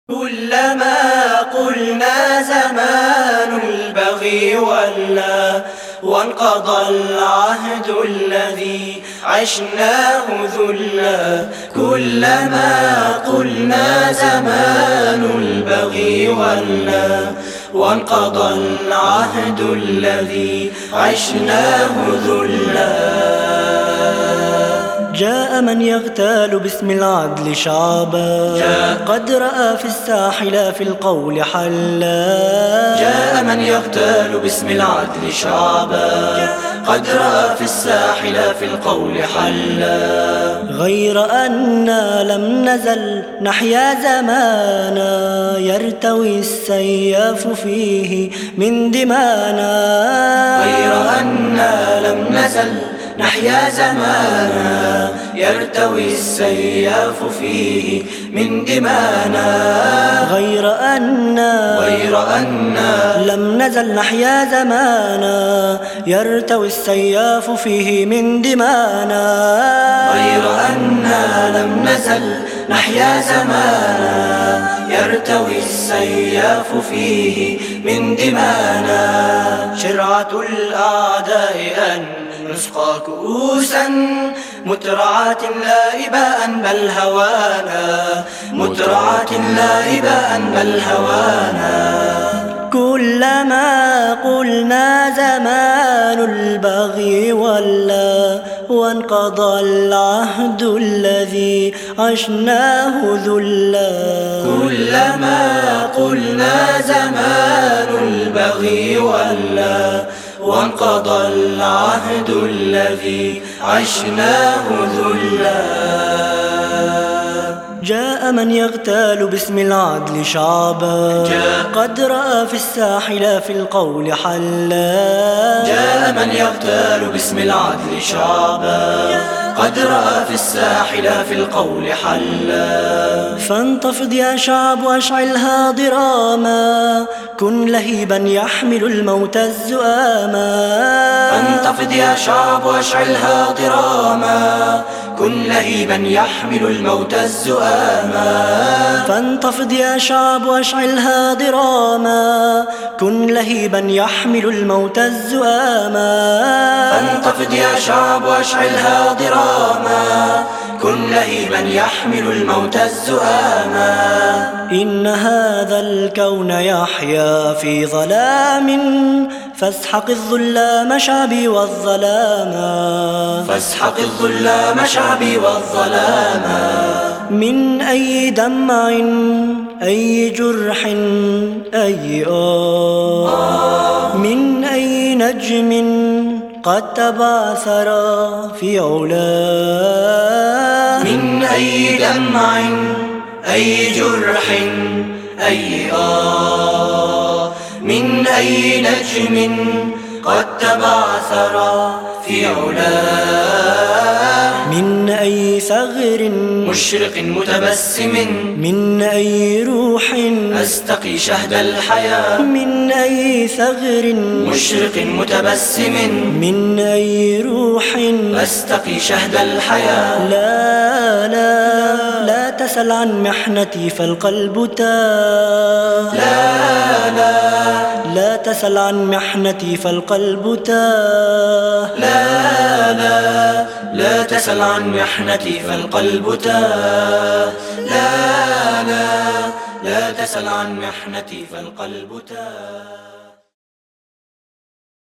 كلما قلنا زمان البغي ولى وانقضى العهد الذي عشناه ذلا. كلما قلنا زمان البغي ولى وانقضى العهد الذي عشناه ذلا. جاء من يغتال باسم العدل شعبا قد رأى في الساحل في القول حلا. جاء من يغتال باسم العدل شعبا قد رأى في الساحل في القول حلا. غير أننا لم نزل نحيا زمانا يرتوي السياف فيه من دمانا. غير أننا لم نزل نحيا زمانا يرتوي السياف فيه من دمانا. غير أننا لم نزل نحيا زمانا يرتوي السياف فيه من دمانا. غير أننا لم نزل نحيا زمانا يرتوي السياف فيه من دمانا. شرعة الأعداء أن نسقى كؤوسا مترعاة لا إباء بل هوانا. مترعاة لا إباء بل هوانا. كلما قلنا زمان البغي ولى وانقضى العهد الذي عشناه ذلا. كلما قلنا زمان البغي ولى وانقضى العهد الذي عشناه ذلا. جاء من يغتال باسم العدل شعبا قد رأى في الساحل في القول حلا. جاء من يغتال باسم العدل شعبا قد رأى في الساحل في القول حلا. فانتفض يا شعب واشعلها ضراما كن لهيبا يحمل الموت الزؤاما. فانتفض يا شعب واشعلها ضراما كن لهيبا يحمل الموت الزؤاما. فانتفض يا شعب واشعلها ضراما كن لهيبا يحمل الموت الزؤاما. فانتفض يا شعب واشعلها ضراما كن لهيبا يحمل الموت الزؤاما. إن هذا الكون يحيا في ظلام فاسحق الظلام شعبي والظلاما. فاسحق الظلام شعبي والظلاما. من أي دمع أي جرح أي من أي نجم قد تبعثر في علاه. من أي دمع أي جرح أي من أي نجم قد تبعثر في علاه. من أي ثغر مشرق متبسم من أي روح أستقي شهد الحياة. من أي ثغر مشرق متبسم من أي روح أستقي شهد الحياة. لا تسل عن محنتي فالقلب تاه. لا تسل عن محنتي فالقلب تاه. لا تسل عن محنتي فالقلب تاه. لا تسل عن محنتي فالقلب تاه.